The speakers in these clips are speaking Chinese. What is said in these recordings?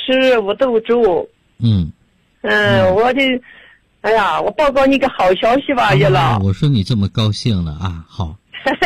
是五斗粥。我的，哎呀，我报告你个好消息吧，岳老。 我说你这么高兴了啊，好。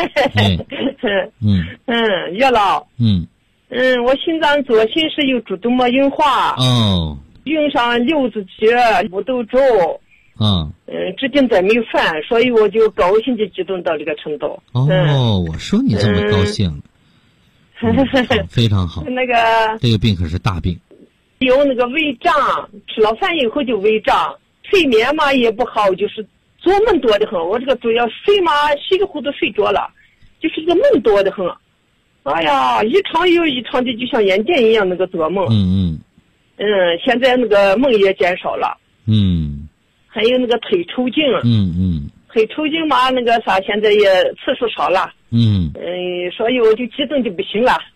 岳老。我心脏左心室有主动脉硬化。用上六子节五斗粥。至今再没有犯，所以我就高兴的激动到这个程度。 我说你这么高兴。非常好。 那个这个病可是大病。 有那个胃胀，吃了饭以后就胃胀，睡眠嘛也不好，就是做梦多的很。我这个主要睡嘛稀里糊涂睡着了，就是这个梦多的很。哎呀，一场又一场的，就像演电一样那个做梦。现在那个梦也减少了。还有那个腿抽筋。腿抽筋嘛，那个啥，现在也次数少了。所以我就激动就不行了。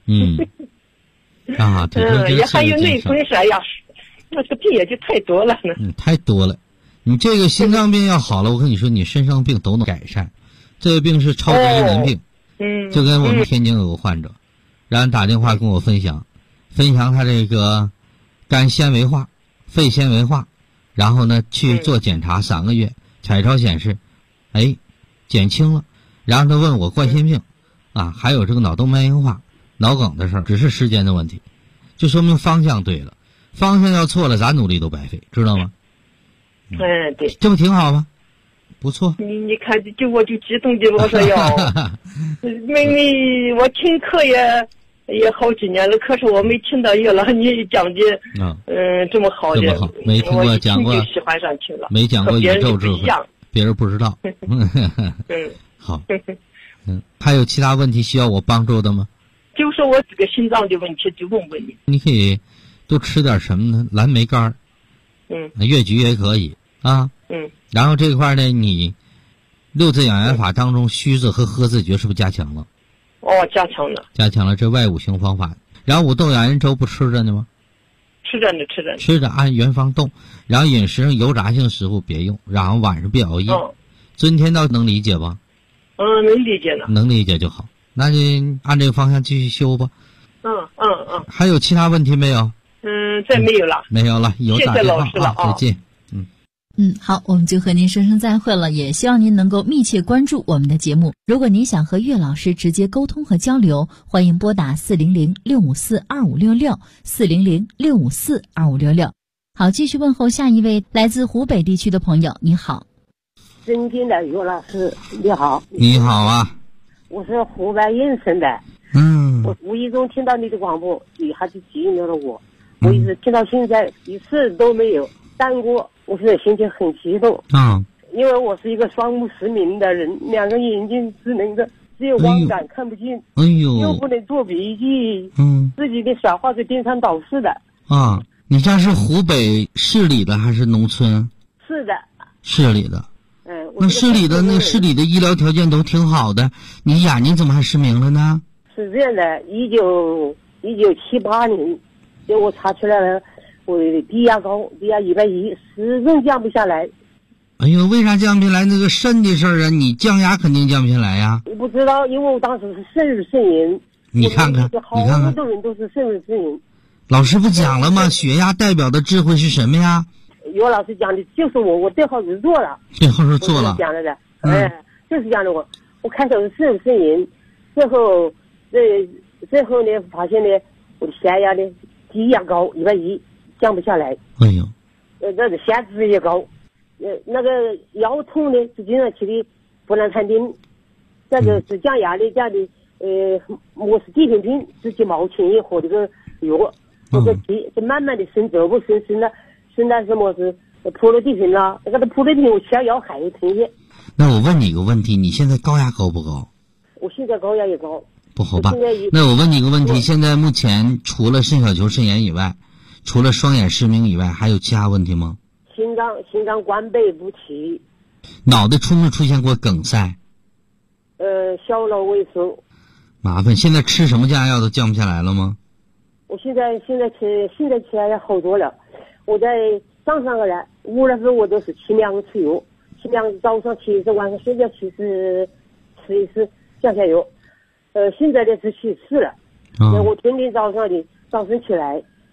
也还有内风是，哎呀，那这个病也就太多了呢。 太多了。你这个心脏病要好了，我跟你说，你身上病都能改善。这个病是超级一门病。就跟我们天津有个患者，然后打电话跟我分享他这个肝纤维化、肺纤维化，然后呢去做检查3个月，彩超显示，减轻了。然后他问我冠心病还有这个脑动脉硬化、脑梗的事儿，只是时间的问题，就说明方向对了。方向要错了，咱努力都白费，知道吗？ 对， 这不挺好吗？不错。 你看，我就激动的，我说妹妹，我听课也好几年了，可是我没听到岳老你讲的这么好的， 这么好，没听过讲过， 就喜欢上听了， 没讲过宇宙智慧，别人不知道。好。还有其他问题需要我帮助的吗？ 就是我这个心脏的问题，就问问你。 你可以多吃点什么呢？蓝莓干越橘也可以啊。然后这块呢，你六字养元法当中虚字和喝字诀是不是加强了？ 加强了。 加强了，这外五行方法。然后五豆养元粥不吃着呢吗？ 吃着呢。 吃着按原方动，然后饮食上油炸性食物别用，然后晚上别熬夜。尊天道能理解吧？ 能理解了。 能理解就好，那就按这个方向继续修吧。还有其他问题没有？ 再没有了。 没有了，有打电话。谢谢老师了。再见。 好，我们就和您说声再会了，也希望您能够密切关注我们的节目。如果您想和岳老师直接沟通和交流，欢迎拨打400-654-2566，400-654-2566。好，继续问候下一位来自湖北地区的朋友，你好。 尊敬的岳老师，你好。 你好啊。 我是湖北应城的。我无意中听到你的广播，一下就激怒了我。我一直听到现在，一次都没有耽误。我现在心情很激动。因为我是一个双目失明的人，2个眼睛只能的，只有光感看不见。又不能做笔记。自己的小话是颠三倒四的。 你家是湖北市里的还是农村？ 是的。 市里的。那市里的医疗条件都挺好的，你眼睛怎么还失明了呢？ 是这样的，1978年，就我查出来了，我低压高，低压110，始终降不下来。 为啥降不下来？那个肾的事儿啊，你降压肯定降不下来呀。 我不知道，因为我当时是肾盂肾炎。 你看看， 好多人都是肾盂肾炎。 老师不讲了吗？血压代表的智慧是什么呀？ 岳老师讲的就是我对号入座了。 对号入座了。 讲了的，就是讲的我开头是肾盂肾炎，最后呢发现呢我的血压呢低压高110，降不下来。这个血脂也高，那个腰痛呢是经常吃的布兰坦丁，这个是降压的降的我是地平平是几毛钱一盒这个药，这个是慢慢的生走不生到什么是普罗地平了，那个普罗地平我吃了药还疼些。 那我问你一个问题，你现在高压高不高？ 我现在高压也高。 不好吧？那我问你一个问题，现在目前除了肾小球肾炎以外，除了双眼失明以外，还有其他问题吗？ 心脏关闭不起。 脑袋出没出现过梗塞？ 小脑萎缩。 麻烦，现在吃什么降压药都降不下来了吗？ 我现在起来也好多了。我在上个月5月份我都是7两吃药，7两早上吃一次，晚上睡觉吃一次降下药。现在的是去4了。我天天早上起来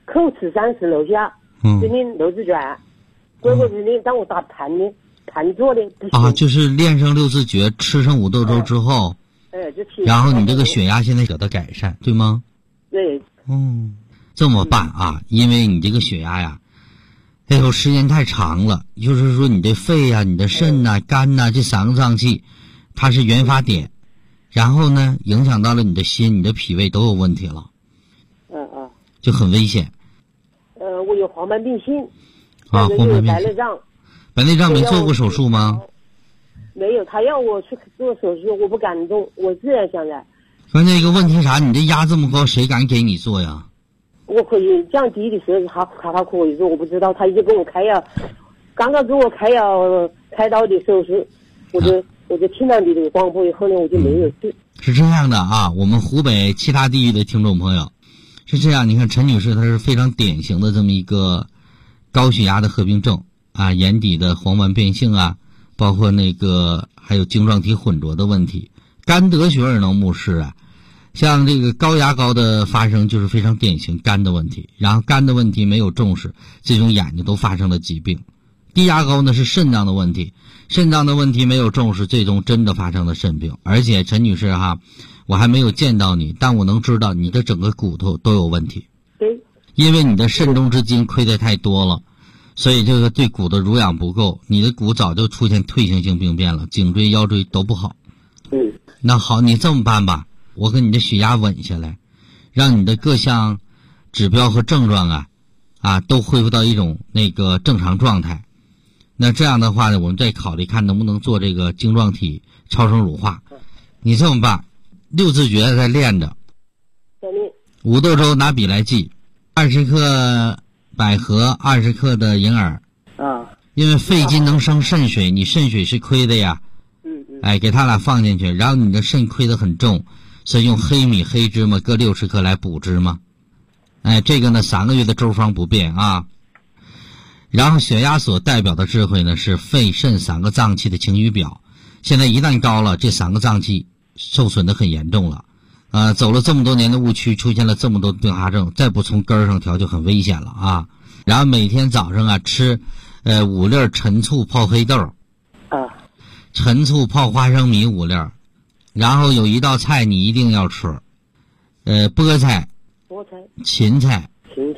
口吃30楼下，指定六字诀，过指令让我打盘的盘坐的。 啊，就是练上六字诀，吃上五豆粥之后，然后你这个血压现在得到改善，对吗？ 对。 这么办啊？因为你这个血压呀，哎呦，时间太长了，就是说你的肺呀、你的肾呐、肝呐这3个脏器，它是原发点，然后呢，影响到了你的心、你的脾胃都有问题了。就很危险。 我有黄斑病性。 黄斑病性。 白内障。 白内障没做过手术吗？ 没有，他要我去做手术，我不敢动，我自然想的。 关键一个问题啥？你这压这么高，谁敢给你做呀？ 我可以降低的时候，他可以做，我不知道，他已经给我开药，刚刚给我开药开刀的手术，我就听到你的广播以后呢，我就没有去。 是这样的啊，我们湖北其他地域的听众朋友是这样，你看陈女士她是非常典型的这么一个高血压的合并症啊，眼底的黄斑变性啊，包括那个还有晶状体混浊的问题，肝得血而能目视啊。像这个高压高的发生就是非常典型肝的问题，然后肝的问题没有重视，这种眼睛都发生了疾病。低压高呢是肾脏的问题，肾脏的问题没有重视，最终真的发生了肾病。而且陈女士哈，我还没有见到你，但我能知道你的整个骨头都有问题。 对， 因为你的肾中之精亏得太多了，所以这个对骨的濡养不够，你的骨早就出现退行性病变了，颈椎腰椎都不好。那好，你这么办吧，我给你的血压稳下来，让你的各项指标和症状都恢复到一种那个正常状态。那这样的话呢，我们再考虑看能不能做这个晶状体超声乳化。你这么办，六字诀再练着，五豆粥拿笔来记，20克百合，20克的银耳。因为肺金能生肾水，你肾水是亏的呀。给他俩放进去，然后你的肾亏得很重，所以用黑米黑芝麻各60克来补芝麻。这个呢3个月的粥方不变啊。然后血压所代表的智慧呢是肺肾3个脏器的晴雨表，现在一旦高了，这3个脏器受损得很严重了。走了这么多年的误区，出现了这么多并发症，再不从根上调就很危险了啊。然后每天早上吃5粒陈醋泡黑豆，陈醋泡花生米5粒，然后有一道菜你一定要吃，菠菜、芹菜，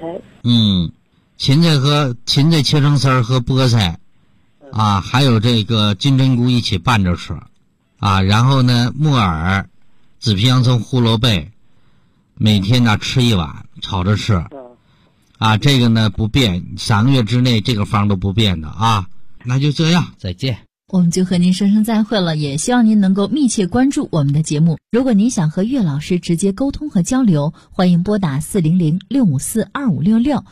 芹菜切成丝儿和菠菜，还有这个金针菇一起拌着吃，然后呢木耳、紫皮洋葱、胡萝卜，每天呢吃1碗炒着吃，这个呢不变，3个月之内这个方都不变的啊。那就这样，再见。 我们就和您说声再会了，也希望您能够密切关注我们的节目。如果您想和岳老师直接沟通和交流，欢迎拨打400-654-2566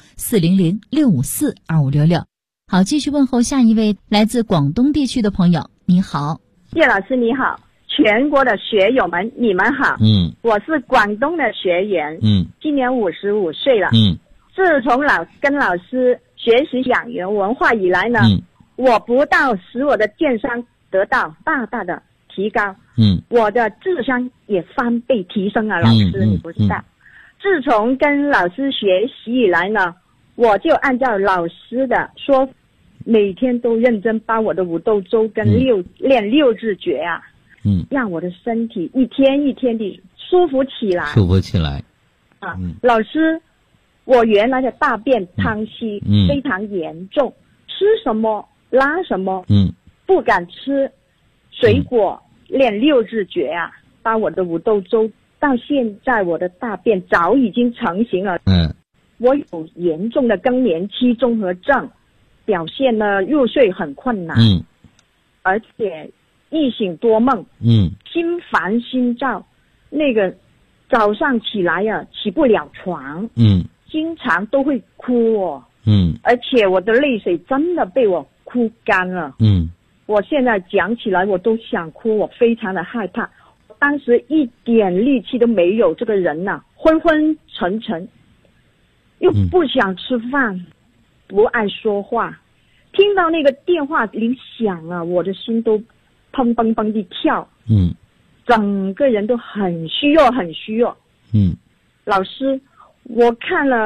400-654-2566。好，继续问候下一位来自广东地区的朋友。你好， 岳老师你好，全国的学友们你们好。我是广东的学员，今年55岁了。自从跟老师学习养元文化以来呢，我不但使我的健康得到大大的提高，我的智商也翻倍提升啊，老师你不知道。自从跟老师学习以来呢，我就按照老师的说，每天都认真把我的五豆粥跟练六字诀让我的身体一天一天的舒服起来。老师，我原来的大便溏稀非常严重，吃什么拉什么，不敢吃水果，练六字诀把我的五豆粥，到现在我的大便早已经成型了。我有严重的更年期综合症，表现呢入睡很困难，而且易醒多梦，心烦心躁，那个早上起来起不了床，经常都会哭而且我的泪水真的被我哭干了。我现在讲起来我都想哭，我非常的害怕。当时一点力气都没有，这个人昏昏沉沉，又不想吃饭，不爱说话。听到那个电话铃响我的心都砰砰砰地跳，整个人都很虚弱很虚弱。老师，我看了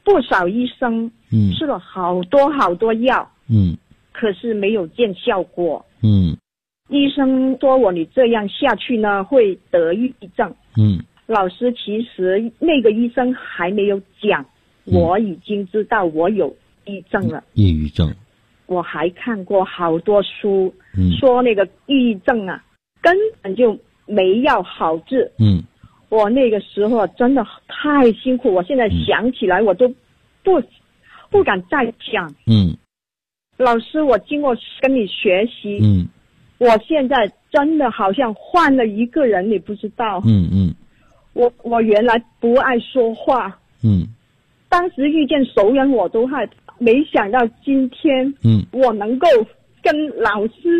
不少医生，吃了好多药，可是没有见效果，医生说我你这样下去呢会得抑郁症，老师其实那个医生还没有讲，我已经知道我有抑郁症了。 抑郁症， 我还看过好多书，说那个抑郁症啊，根本就没药好治。我那个时候真的太辛苦，我现在想起来我都不敢再讲。老师，我经过跟你学习，我现在真的好像换了一个人，你不知道。我原来不爱说话，当时遇见熟人我都害怕，没想到今天，我能够跟老师，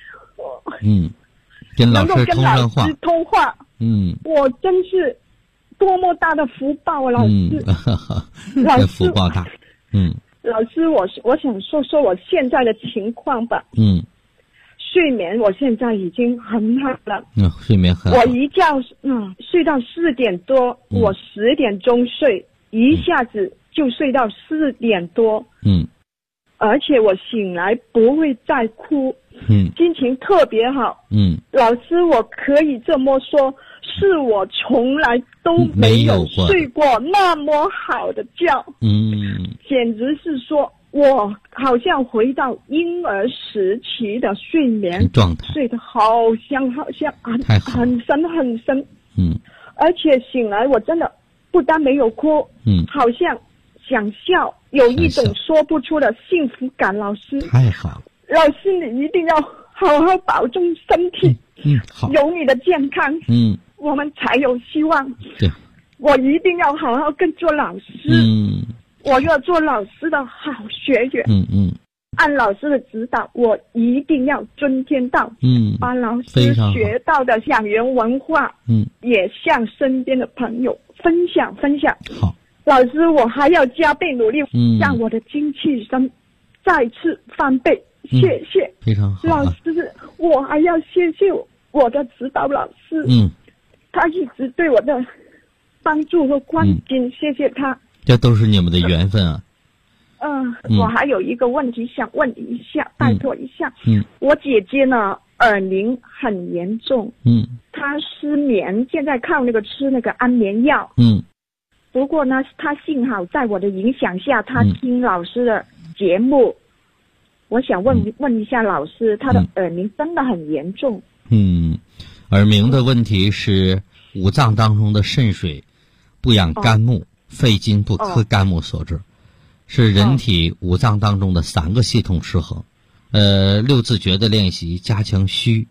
能够跟老师通话，我真是多么大的福报啊，老师， 老师福报大， 老师，我想说说我现在的情况吧，睡眠我现在已经很好了， 睡眠很好， 我一觉睡到4点多，我10点钟睡，一下子就睡到4点多，而且我醒来不会再哭，心情特别好，老师，我可以这么说，是我从来都没有睡过那么好的觉，简直是说我好像回到婴儿时期的睡眠状态， 睡得好像很深，而且醒来我真的不但没有哭，好像想笑，有一种说不出的幸福感。老师， 太好， 老师你一定要好好保重身体， 好， 有你的健康，我们才有希望。 对， 我一定要好好跟做老师，我要做老师的好学员，按老师的指导，我一定要遵天道，把老师学到的养元文化，也向身边的朋友分享。 好， 老师，我还要加倍努力，让我的精气神再次翻倍。谢谢， 非常好， 老师，我还要谢谢我的指导老师，他一直对我的帮助和关心，谢谢他。 这都是你们的缘分啊。 我还有一个问题想问你一下，拜托一下。我姐姐呢，耳鸣很严重，她失眠，现在靠那个吃那个安眠药。不过呢，她幸好在我的影响下，她听老师的节目。我想问一下老师，她的耳鸣真的很严重。 耳鸣的问题是五脏当中的肾水不养肝木，肺经不克肝木所致，是人体五脏当中的3个系统失衡。6字诀的练习加强虚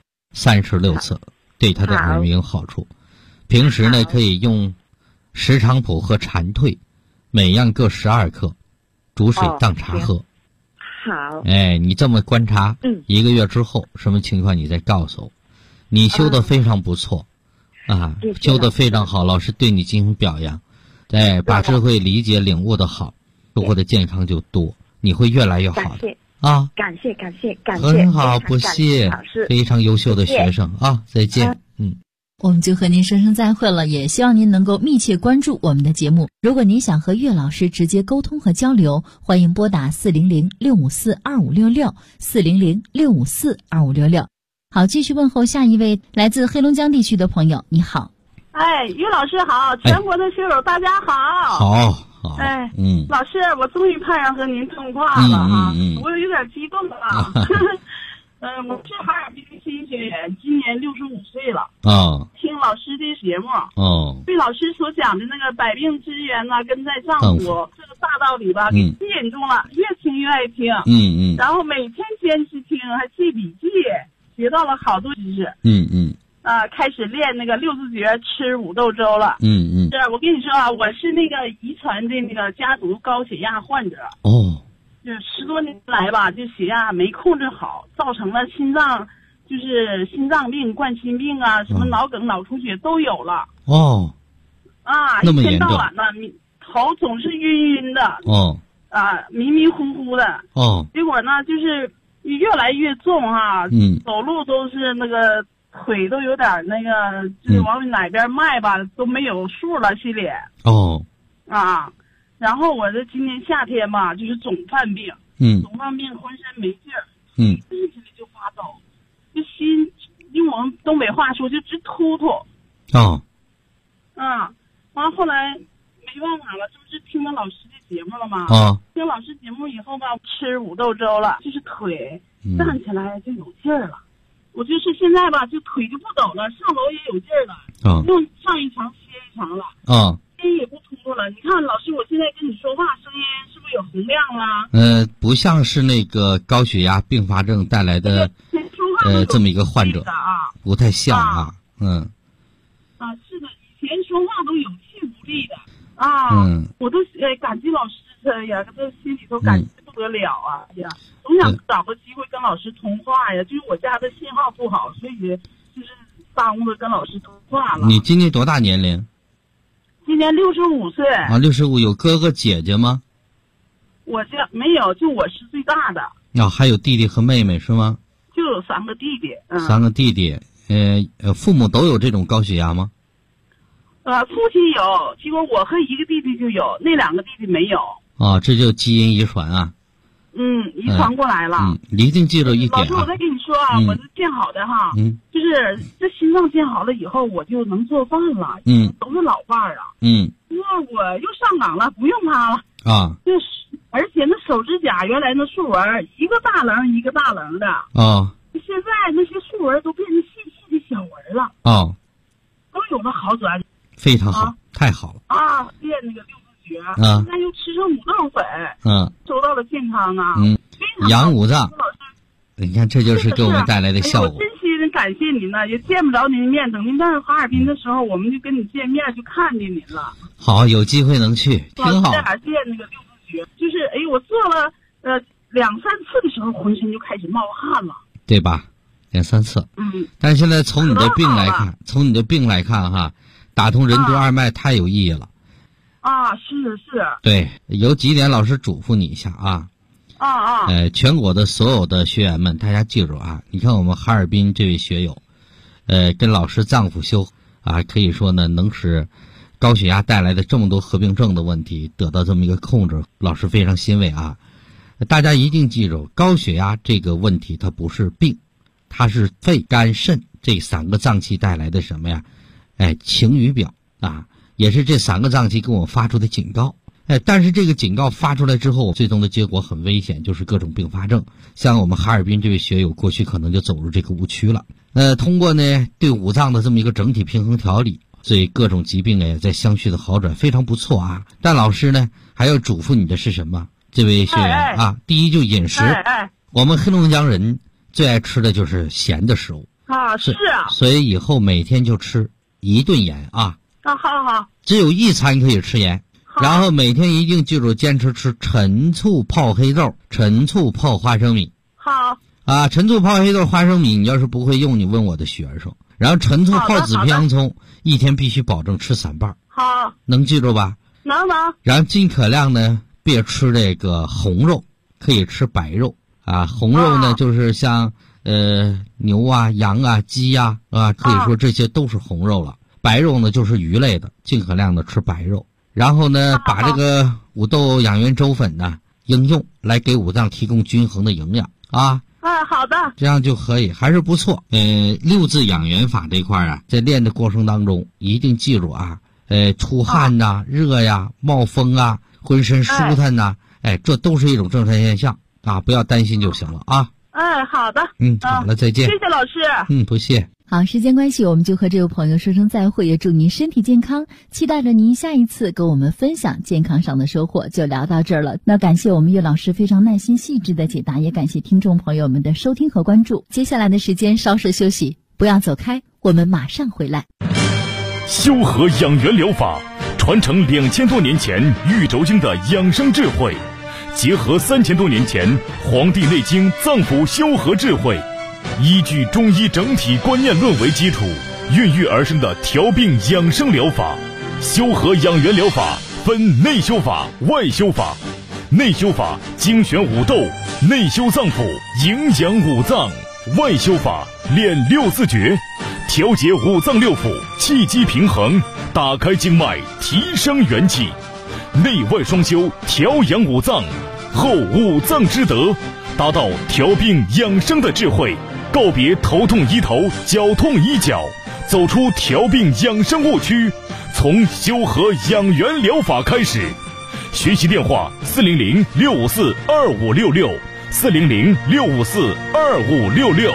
36次，对他的耳鸣有好处。平时呢，可以用石菖蒲和蝉蜕，每样各12克，煮水当茶喝。 好， 你这么观察，1个月之后什么情况你再告诉我。你修得非常不错，修得非常好，老师对你进行表扬。把智慧理解领悟的好，收获的健康就多，你会越来越好的啊！ 感谢， 很好，不谢，非常优秀的学生啊！再见， 我们就和您说声再会了，也希望您能够密切关注我们的节目。如果您想和岳老师直接沟通和交流，欢迎拨打400-654-2566，400-654-2566。好，继续问候下一位来自黑龙江地区的朋友，你好。 岳老师好，全国的学友大家好。 好。 老师，我终于盼上和您通话了哈，我有点激动啊。我是哈尔滨新学员，今年65岁了。听老师的节目，对老师所讲的那个百病之源呐，根在脏腑这个大道理吧，给吸引住了，越听越爱听。然后每天坚持听，还记笔记，学到了好多知识。开始练那个6字诀，吃五豆粥了。是我跟你说啊，我是那个遗传的那个家族高血压患者。就10多年来吧，就血压没控制好，造成了心脏病、冠心病啊，什么脑梗、脑出血都有了。 那么严重。 一天到晚呢，头总是晕的。迷迷糊糊的。结果呢，就是越来越重哈。走路都是那个腿都有点那个，就是往哪边迈吧都没有数了，心里。 然后我这今年夏天吧，就是总犯病，总犯病，浑身没劲儿，一起来就发抖，就心用我们东北话说就直突突。完后来没办法了，这不是听到老师的节目了吗？听老师节目以后吧，吃五豆粥了，就是腿站起来就有劲儿了。我就是现在吧，就腿就不抖了，上楼也有劲儿了，不用上一层歇一层了，心也不突突了。你看老师，我现在跟你说话声音是不是有洪亮了？ 不像是那个高血压并发症带来的这么一个患者不太像啊。 是的，以前说话都有气无力的我都感激老师呀，这心里头感激不得了啊！呀，总想找个机会跟老师通话呀，就是我家的信号不好，所以就是耽误了跟老师通话了。 你今年多大年龄？ 今年65岁。 65，有哥哥姐姐吗？ 我家没有，就我是最大的。 还有弟弟和妹妹是吗？ 就有3个弟弟。 3个弟弟，父母都有这种高血压吗？ 父亲有，结果我和一个弟弟就有，那2个弟弟没有。 这就基因遗传啊。 遗传过来了。 你一定记住一点老师，我再跟你说我这建好的哈，就是这心脏建好了以后，我就能做饭了。都是老伴儿啊。因为我又上岗了，不用他了。就是而且那手指甲原来那竖纹一个大棱一个大棱的。现在那些竖纹都变成细细的小纹了。都有了好转。 非常好，太好了。 练那个六字诀，现在又吃上五豆粉，收到了健康啊。 养五脏。你看，这就是给我们带来的效果。 我真心的感谢您呢，也见不着您面，等您到哈尔滨的时候，我们就跟你见面，就看见您了。 好，有机会能去，挺好。 练那个六字诀，就是我做了2-3次的时候，浑身就开始冒汗了， 对吧？2-3次。但是现在从你的病来看，哈。打通任督二脉太有意义了。 是。 对，有几点老师嘱咐你一下啊。全国的所有的学员们，大家记住啊！你看我们哈尔滨这位学友，跟老师脏腑修可以说呢，能使高血压带来的这么多合并症的问题得到这么一个控制，老师非常欣慰啊！大家一定记住，高血压这个问题它不是病，它是肺、肝、肾这3个脏器带来的什么呀？晴雨表也是这3个脏器给我们发出的警告。但是这个警告发出来之后，最终的结果很危险，就是各种并发症。像我们哈尔滨这位学友，过去可能就走入这个误区了。通过呢对五脏的这么一个整体平衡调理，所以各种疾病也在相续的好转，非常不错啊。但老师呢还要嘱咐你的是什么？这位学员第一就饮食。我们黑龙江人最爱吃的就是咸的食物所以以后每天就吃1顿盐好，只有1餐可以吃盐，然后每天一定记住坚持吃陈醋泡黑豆、陈醋泡花生米。陈醋泡黑豆、花生米，你要是不会用，你问我的学生。然后陈醋泡紫皮洋葱，一天必须保证吃3瓣。能记住吧？ 能。 然后尽可量呢别吃这个红肉，可以吃白肉红肉呢就是像牛羊鸡可以说这些都是红肉了。白肉呢就是鱼类的，尽可量的吃白肉。然后呢把这个五豆养元粥粉呢应用来给五脏提供均衡的营养好的， 这样就可以，还是不错。6字养元法这块在练的过程当中一定记住出汗热冒风浑身舒坦这都是一种正常现象不要担心就行了好的。 好了，再见。 谢谢老师。 不谢。 好，时间关系，我们就和这位朋友说声再会，也祝您身体健康，期待着您下一次跟我们分享健康上的收获。就聊到这儿了，那感谢我们岳老师非常耐心细致的解答，也感谢听众朋友们的收听和关注。接下来的时间稍事休息，不要走开，我们马上回来。 修和养元疗法传承2000多年前玉轴经的养生智慧，结合3000多年前《黄帝内经》脏腑修和智慧，依据中医整体观念论为基础，孕育而生的调病养生疗法。修和养元疗法分内修法、外修法。内修法精选五豆，内修脏腑，营养五脏；外修法练6字诀，调节五脏六腑，气机平衡，打开经脉，提升元气。 内外双修，调养五脏，后五脏之德，达到调病养生的智慧，告别头痛医头，脚痛医脚，走出调病养生误区，从修和养元疗法开始。学习电话400-654-2566，400-654-2566。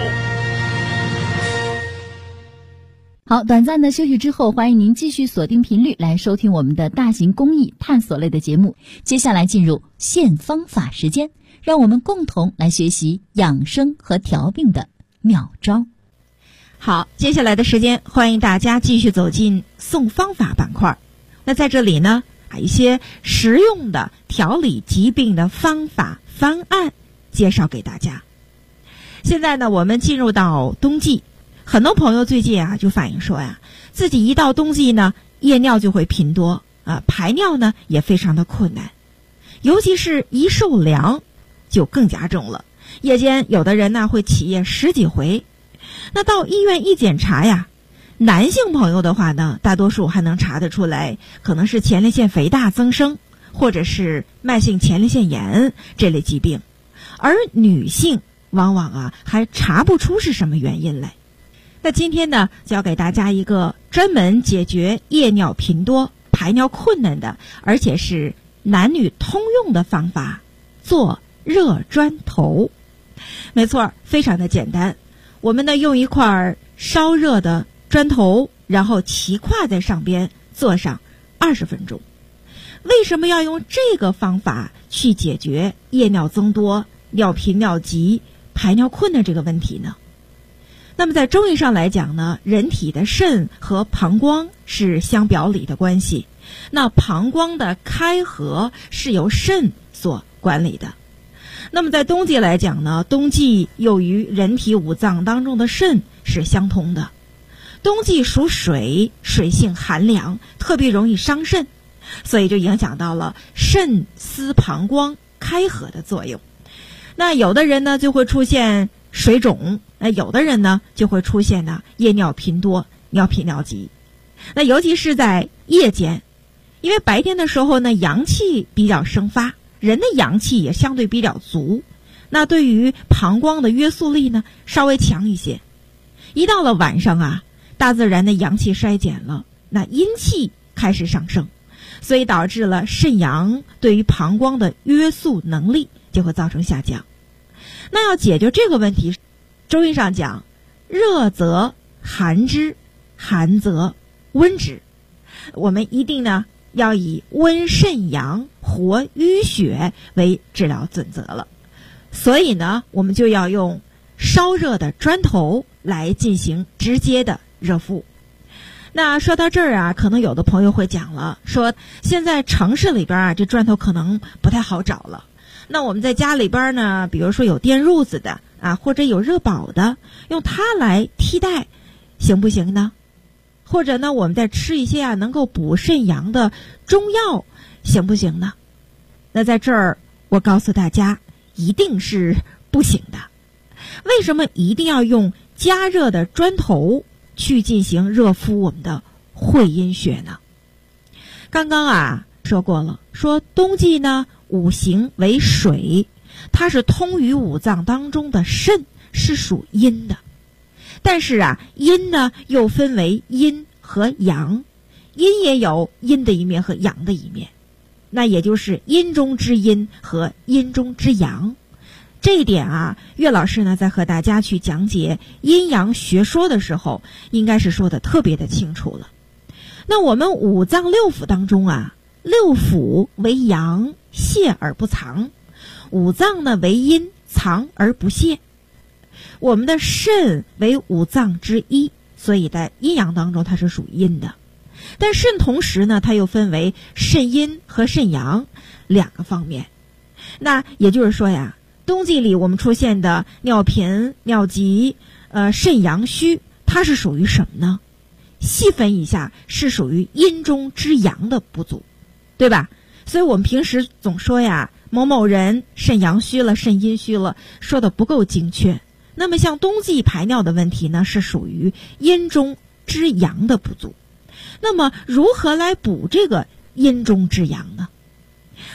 好，短暂的休息之后，欢迎您继续锁定频率来收听我们的大型公益探索类的节目。接下来进入现方法时间，让我们共同来学习养生和调病的妙招。 好，接下来的时间，欢迎大家继续走进送方法板块。那在这里呢，把一些实用的调理疾病的方法方案介绍给大家。现在呢，我们进入到冬季，很多朋友最近就反映说自己一到冬季呢，夜尿就会频多排尿呢也非常的困难，尤其是一受凉就更加重了。夜间有的人呢会起夜10几回。那到医院一检查男性朋友的话呢，大多数还能查得出来，可能是前列腺肥大增生，或者是慢性前列腺炎这类疾病，而女性往往还查不出是什么原因来。那今天呢，教给大家一个专门解决夜尿频多、排尿困难的，而且是男女通用的方法，做热砖头。没错，非常的简单。我们呢用一块烧热的砖头，然后骑跨在上边坐上20分钟。为什么要用这个方法去解决夜尿增多、尿频尿急、排尿困难这个问题呢？那么在中医上来讲呢，人体的肾和膀胱是相表里的关系，那膀胱的开合是由肾所管理的。那么在冬季来讲呢，冬季又与人体五脏当中的肾是相通的。冬季属水，水性寒凉，特别容易伤肾，所以就影响到了肾司膀胱开合的作用。那有的人呢就会出现水肿，有的人呢就会出现夜尿频多、尿频尿急。那尤其是在夜间，因为白天的时候呢阳气比较生发，人的阳气也相对比较足，那对于膀胱的约束力呢稍微强一些。一到了晚上大自然的阳气衰减了，那阴气开始上升，所以导致了肾阳对于膀胱的约束能力就会造成下降。那要解决这个问题，中医上讲，热则寒之，寒则温之。我们一定呢要以温肾阳、活淤血为治疗准则了。所以呢，我们就要用烧热的砖头来进行直接的热敷。那说到这儿可能有的朋友会讲了，说现在城市里边这砖头可能不太好找了。那我们在家里边呢，比如说有电褥子的或者有热宝的，用它来替代行不行呢？或者呢，我们再吃一些能够补肾阳的中药行不行呢？那在这儿我告诉大家，一定是不行的。为什么一定要用加热的砖头去进行热敷我们的会阴穴呢？刚刚说过了，说冬季呢五行为水，它是通于五脏当中的肾，是属阴的。但是阴呢又分为阴和阳，阴也有阴的一面和阳的一面，那也就是阴中之阴和阴中之阳。这一点岳老师呢在和大家去讲解阴阳学说的时候，应该是说的特别的清楚了。那我们五脏六腑当中六腑为阳，泄而不藏；五脏呢为阴，藏而不泄。我们的肾为五脏之一，所以在阴阳当中它是属阴的。但肾同时呢，它又分为肾阴和肾阳两个方面。那也就是说冬季里我们出现的尿频、尿急、肾阳虚，它是属于什么呢？细分一下，是属于阴中之阳的不足，对吧？所以我们平时总说某某人肾阳虚了、肾阴虚了，说的不够精确。那么像冬季排尿的问题呢，是属于阴中之阳的不足。那么如何来补这个阴中之阳呢？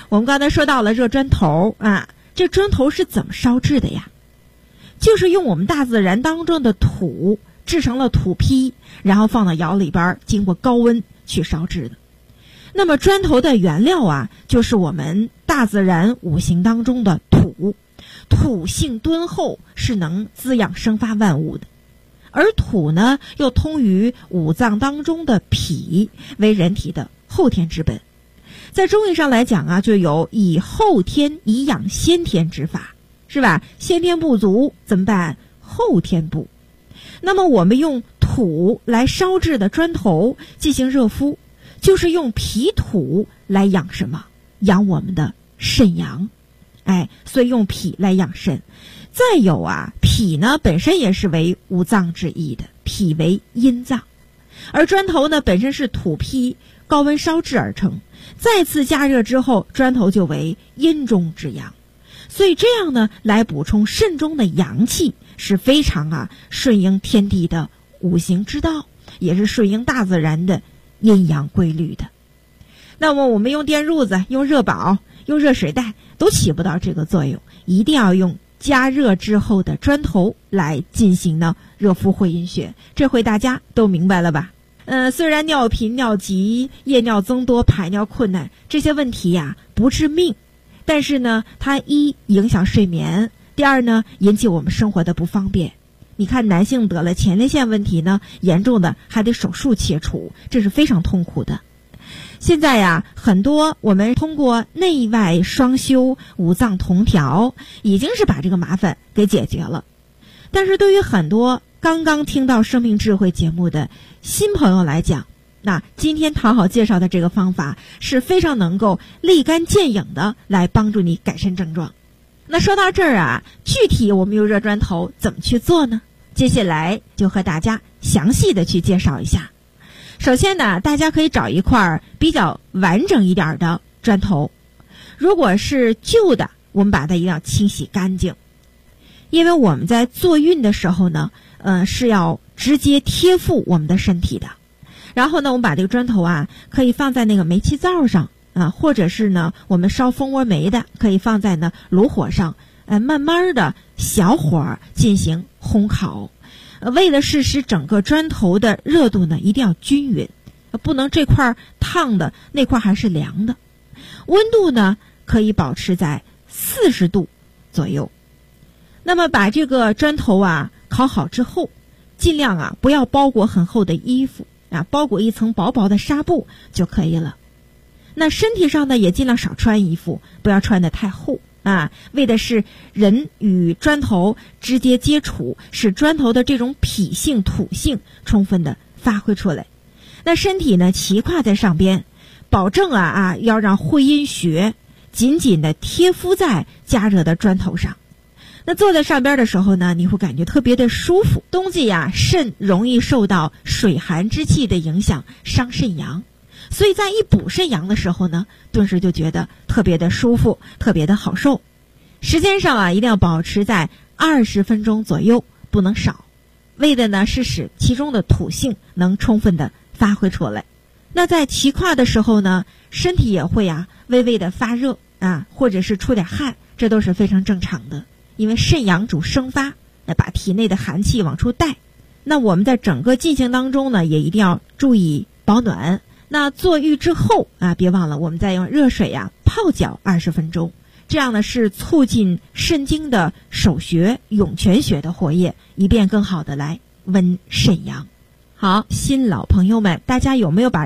我们刚才说到了热砖头啊，这砖头是怎么烧制的呀？就是用我们大自然当中的土制成了土坯，然后放到窑里边，经过高温去烧制的。那么砖头的原料啊，就是我们大自然五行当中的土，土性敦厚，是能滋养生发万物的。而土呢，又通于五脏当中的脾，为人体的后天之本。在中医上来讲啊，就有以后天以养先天之法，是吧？先天不足怎么办？后天补。那么我们用土来烧制的砖头进行热敷，就是用脾土来养什么？养我们的肾阳。所以用脾来养肾。再有啊，脾呢本身也是为五脏之一的，脾为阴脏。而砖头呢本身是土坯，高温烧制而成，再次加热之后，砖头就为阴中之阳。所以这样呢，来补充肾中的阳气，是非常顺应天地的五行之道，也是顺应大自然的阴阳规律的。那么我们用电褥子、用热宝、用热水袋都起不到这个作用，一定要用加热之后的砖头来进行呢热敷会阴穴。这回大家都明白了吧？虽然尿频、尿急、夜尿增多、排尿困难这些问题呀不致命，但是呢，它一影响睡眠，第二呢，引起我们生活的不方便。你看，男性得了前列腺问题呢，严重的还得手术切除，这是非常痛苦的。现在呀，很多我们通过内外双修、五脏同调，已经是把这个麻烦给解决了。但是对于很多刚刚听到生命智慧节目的新朋友来讲，那今天唐好介绍的这个方法是非常能够立竿见影的来帮助你改善症状。那说到这儿啊，具体我们用热砖头怎么去做呢？接下来就和大家详细的去介绍一下。首先呢，大家可以找一块比较完整一点的砖头，如果是旧的，我们把它一定要清洗干净，因为我们在坐运的时候呢，是要直接贴附我们的身体的。然后呢，我们把这个砖头可以放在那个煤气灶上或者是呢，我们烧蜂窝煤的，可以放在呢炉火上，慢慢的小火进行烘烤。为的是使整个砖头的热度呢一定要均匀，不能这块烫的那块还是凉的。温度呢可以保持在40度左右。那么把这个砖头烤好之后，尽量不要包裹很厚的衣服包裹一层薄薄的纱布就可以了。那身体上呢也尽量少穿衣服，不要穿得太厚为的是人与砖头直接接触，使砖头的这种脾性土性充分的发挥出来。那身体呢骑跨在上边，保证要让会阴穴紧紧的贴敷在加热的砖头上。那坐在上边的时候呢，你会感觉特别的舒服。冬季肾容易受到水寒之气的影响，伤肾阳，所以在一补肾阳的时候呢，顿时就觉得特别的舒服，特别的好受。时间上一定要保持在20分钟左右，不能少，为的呢是使其中的土性能充分的发挥出来。那在骑跨的时候呢，身体也会微微的发热或者是出点汗，这都是非常正常的。因为肾阳主生发，把体内的寒气往出带。那我们在整个进行当中呢，也一定要注意保暖。那坐浴之后别忘了我们再用热水泡脚20分钟，这样呢是促进肾经的手穴涌泉穴的活跃，以便更好的来温肾阳。好，新老朋友们，大家有没有把